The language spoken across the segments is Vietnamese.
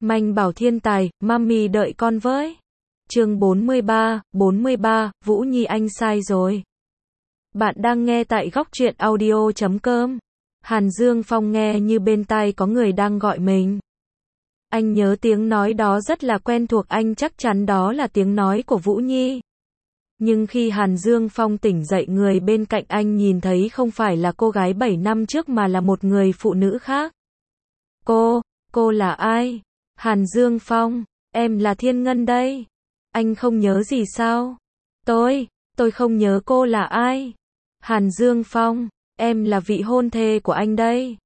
Manh bảo thiên tài, mami đợi con với. Chương 43, Vũ Nhi anh sai rồi. Bạn đang nghe tại góc truyện audio.com. Hàn Dương Phong nghe như bên tai có người đang gọi mình. Anh nhớ tiếng nói đó rất là quen thuộc, anh chắc chắn đó là tiếng nói của Vũ Nhi. Nhưng khi Hàn Dương Phong tỉnh dậy, người bên cạnh anh nhìn thấy không phải là cô gái 7 năm trước mà là một người phụ nữ khác. Cô là ai? Hàn Dương Phong, em là Thiên Ngân đây. Anh không nhớ gì sao? Tôi không nhớ cô là ai. Hàn Dương Phong, em là vị hôn thê của anh đây.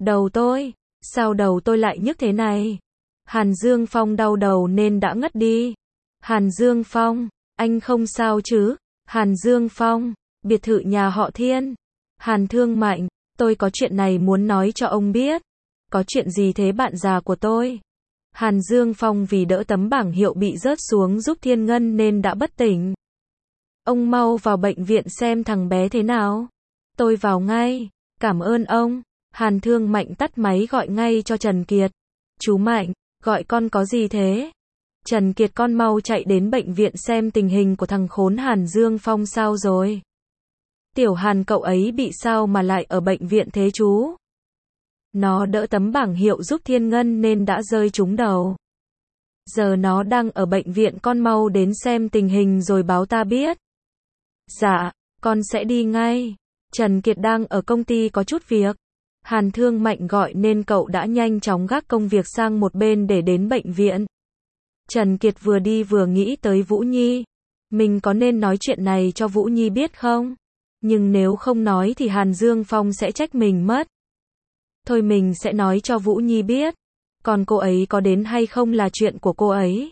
Sao đầu tôi lại nhức thế này? Hàn Dương Phong đau đầu nên đã ngất đi. Hàn Dương Phong, anh không sao chứ? Hàn Dương Phong, biệt thự nhà họ Thiên. Hàn Thương Mạnh, tôi có chuyện này muốn nói cho ông biết. Có chuyện gì thế bạn già của tôi? Hàn Dương Phong vì đỡ tấm bảng hiệu bị rớt xuống giúp Thiên Ngân nên đã bất tỉnh. Ông mau vào bệnh viện xem thằng bé thế nào. Tôi vào ngay. Cảm ơn ông. Hàn Thương Mạnh tắt máy gọi ngay cho Trần Kiệt. Chú Mạnh, gọi con có gì thế? Trần Kiệt, con mau chạy đến bệnh viện xem tình hình của thằng khốn Hàn Dương Phong sao rồi. Tiểu Hàn cậu ấy bị sao mà lại ở bệnh viện thế chú? Nó đỡ tấm bảng hiệu giúp Thiên Ngân nên đã rơi trúng đầu. Giờ nó đang ở bệnh viện, con mau đến xem tình hình rồi báo ta biết. Dạ, con sẽ đi ngay. Trần Kiệt đang ở công ty có chút việc. Hàn Thương Mạnh gọi nên cậu đã nhanh chóng gác công việc sang một bên để đến bệnh viện. Trần Kiệt vừa đi vừa nghĩ tới Vũ Nhi. Mình có nên nói chuyện này cho Vũ Nhi biết không? Nhưng nếu không nói thì Hàn Dương Phong sẽ trách mình mất. Thôi mình sẽ nói cho Vũ Nhi biết. Còn cô ấy có đến hay không là chuyện của cô ấy.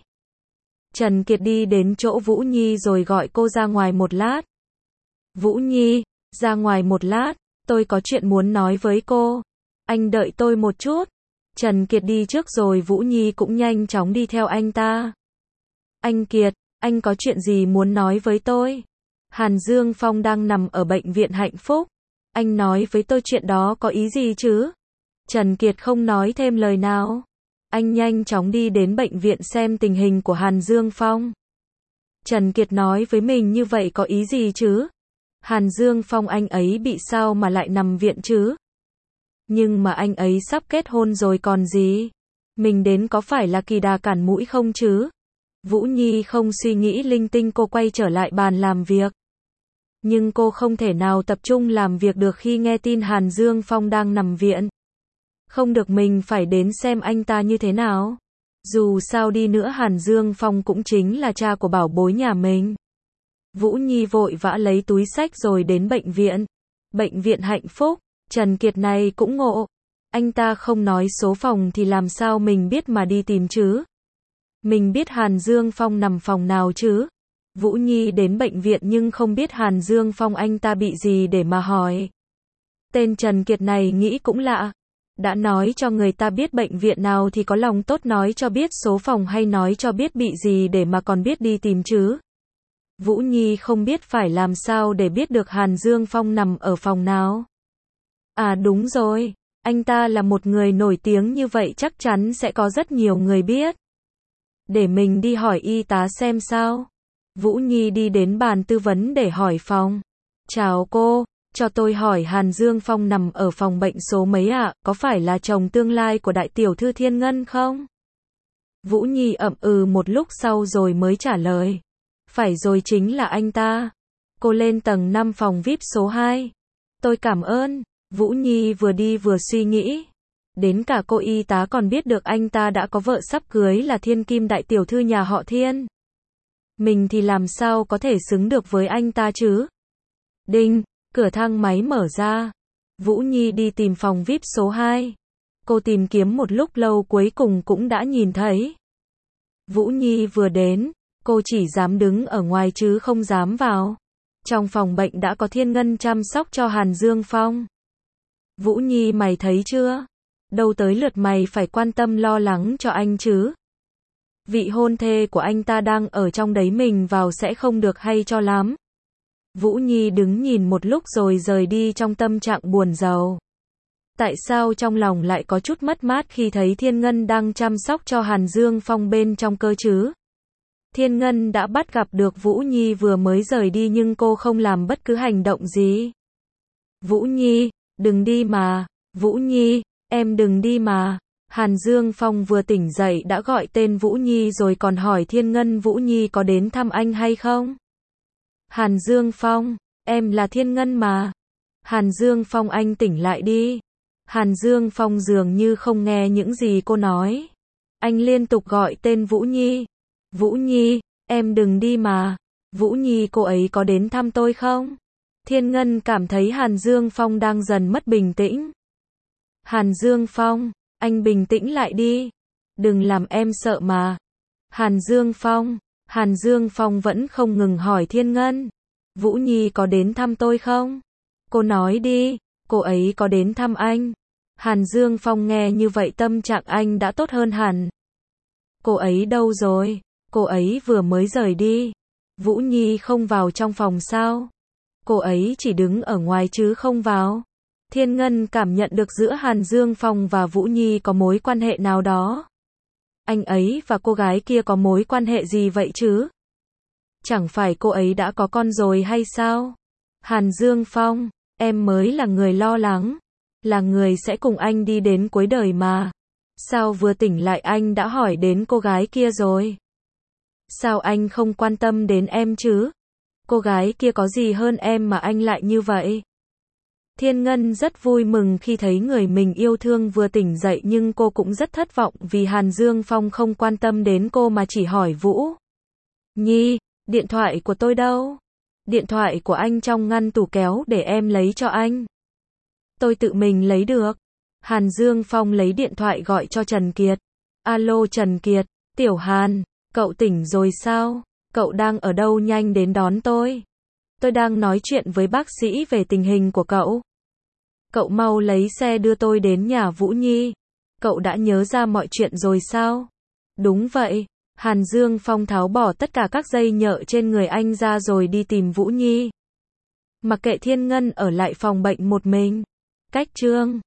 Trần Kiệt đi đến chỗ Vũ Nhi rồi gọi cô ra ngoài một lát. Vũ Nhi, ra ngoài một lát, tôi có chuyện muốn nói với cô. Anh đợi tôi một chút. Trần Kiệt đi trước rồi Vũ Nhi cũng nhanh chóng đi theo anh ta. Anh Kiệt, anh có chuyện gì muốn nói với tôi? Hàn Dương Phong đang nằm ở bệnh viện Hạnh Phúc. Anh nói với tôi chuyện đó có ý gì chứ? Trần Kiệt không nói thêm lời nào. Anh nhanh chóng đi đến bệnh viện xem tình hình của Hàn Dương Phong. Trần Kiệt nói với mình như vậy có ý gì chứ? Hàn Dương Phong anh ấy bị sao mà lại nằm viện chứ? Nhưng mà anh ấy sắp kết hôn rồi còn gì? Mình đến có phải là kỳ đà cản mũi không chứ? Vũ Nhi không suy nghĩ linh tinh, cô quay trở lại bàn làm việc. Nhưng cô không thể nào tập trung làm việc được khi nghe tin Hàn Dương Phong đang nằm viện. Không được, mình phải đến xem anh ta như thế nào. Dù sao đi nữa Hàn Dương Phong cũng chính là cha của bảo bối nhà mình. Vũ Nhi vội vã lấy túi xách rồi đến bệnh viện. Bệnh viện Hạnh Phúc, Trần Kiệt này cũng ngộ. Anh ta không nói số phòng thì làm sao mình biết mà đi tìm chứ? Mình biết Hàn Dương Phong nằm phòng nào chứ? Vũ Nhi đến bệnh viện nhưng không biết Hàn Dương Phong anh ta bị gì để mà hỏi. Tên Trần Kiệt này nghĩ cũng lạ. Đã nói cho người ta biết bệnh viện nào thì có lòng tốt nói cho biết số phòng hay nói cho biết bị gì để mà còn biết đi tìm chứ? Vũ Nhi không biết phải làm sao để biết được Hàn Dương Phong nằm ở phòng nào. À đúng rồi, anh ta là một người nổi tiếng như vậy chắc chắn sẽ có rất nhiều người biết. Để mình đi hỏi y tá xem sao. Vũ Nhi đi đến bàn tư vấn để hỏi phòng. Chào cô, cho tôi hỏi Hàn Dương Phong nằm ở phòng bệnh số mấy ạ? Có phải là chồng tương lai của đại tiểu thư Thiên Ngân không? Vũ Nhi ậm ừ một lúc sau rồi mới trả lời. Phải rồi, chính là anh ta. Cô lên tầng 5 phòng VIP số 2. Tôi cảm ơn. Vũ Nhi vừa đi vừa suy nghĩ. Đến cả cô y tá còn biết được anh ta đã có vợ sắp cưới là thiên kim đại tiểu thư nhà họ Thiên. Mình thì làm sao có thể xứng được với anh ta chứ? Đinh, cửa thang máy mở ra. Vũ Nhi đi tìm phòng VIP số 2. Cô tìm kiếm một lúc lâu cuối cùng cũng đã nhìn thấy. Vũ Nhi vừa đến, cô chỉ dám đứng ở ngoài chứ không dám vào. Trong phòng bệnh đã có Thiên Ngân chăm sóc cho Hàn Dương Phong. Vũ Nhi, mày thấy chưa? Đâu tới lượt mày phải quan tâm lo lắng cho anh chứ? Vị hôn thê của anh ta đang ở trong đấy, mình vào sẽ không được hay cho lắm. Vũ Nhi đứng nhìn một lúc rồi rời đi trong tâm trạng buồn rầu. Tại sao trong lòng lại có chút mất mát khi thấy Thiên Ngân đang chăm sóc cho Hàn Dương Phong bên trong cơ chứ? Thiên Ngân đã bắt gặp được Vũ Nhi vừa mới rời đi nhưng cô không làm bất cứ hành động gì. Vũ Nhi, đừng đi mà. Vũ Nhi, em đừng đi mà. Hàn Dương Phong vừa tỉnh dậy đã gọi tên Vũ Nhi rồi còn hỏi Thiên Ngân Vũ Nhi có đến thăm anh hay không? Hàn Dương Phong, em là Thiên Ngân mà. Hàn Dương Phong, anh tỉnh lại đi. Hàn Dương Phong dường như không nghe những gì cô nói. Anh liên tục gọi tên Vũ Nhi. Vũ Nhi, em đừng đi mà. Vũ Nhi, cô ấy có đến thăm tôi không? Thiên Ngân cảm thấy Hàn Dương Phong đang dần mất bình tĩnh. Hàn Dương Phong, anh bình tĩnh lại đi. Đừng làm em sợ mà. Hàn Dương Phong vẫn không ngừng hỏi Thiên Ngân. Vũ Nhi có đến thăm tôi không? Cô nói đi, cô ấy có đến thăm anh. Hàn Dương Phong nghe như vậy tâm trạng anh đã tốt hơn hẳn. Cô ấy đâu rồi? Cô ấy vừa mới rời đi. Vũ Nhi không vào trong phòng sao? Cô ấy chỉ đứng ở ngoài chứ không vào. Thiên Ngân cảm nhận được giữa Hàn Dương Phong và Vũ Nhi có mối quan hệ nào đó. Anh ấy và cô gái kia có mối quan hệ gì vậy chứ? Chẳng phải cô ấy đã có con rồi hay sao? Hàn Dương Phong, em mới là người lo lắng. Là người sẽ cùng anh đi đến cuối đời mà. Sao vừa tỉnh lại anh đã hỏi đến cô gái kia rồi? Sao anh không quan tâm đến em chứ? Cô gái kia có gì hơn em mà anh lại như vậy? Thiên Ngân rất vui mừng khi thấy người mình yêu thương vừa tỉnh dậy nhưng cô cũng rất thất vọng vì Hàn Dương Phong không quan tâm đến cô mà chỉ hỏi Vũ Nhi, điện thoại của tôi đâu? Điện thoại của anh trong ngăn tủ kéo để em lấy cho anh. Tôi tự mình lấy được. Hàn Dương Phong lấy điện thoại gọi cho Trần Kiệt. Alo Trần Kiệt, Tiểu Hàn, cậu tỉnh rồi sao? Cậu đang ở đâu, nhanh đến đón tôi. Tôi đang nói chuyện với bác sĩ về tình hình của cậu. Cậu mau lấy xe đưa tôi đến nhà Vũ Nhi. Cậu đã nhớ ra mọi chuyện rồi sao? Đúng vậy. Hàn Dương Phong tháo bỏ tất cả các dây nhợ trên người anh ra rồi đi tìm Vũ Nhi. Mặc kệ Thiên Ngân ở lại phòng bệnh một mình. Cách chương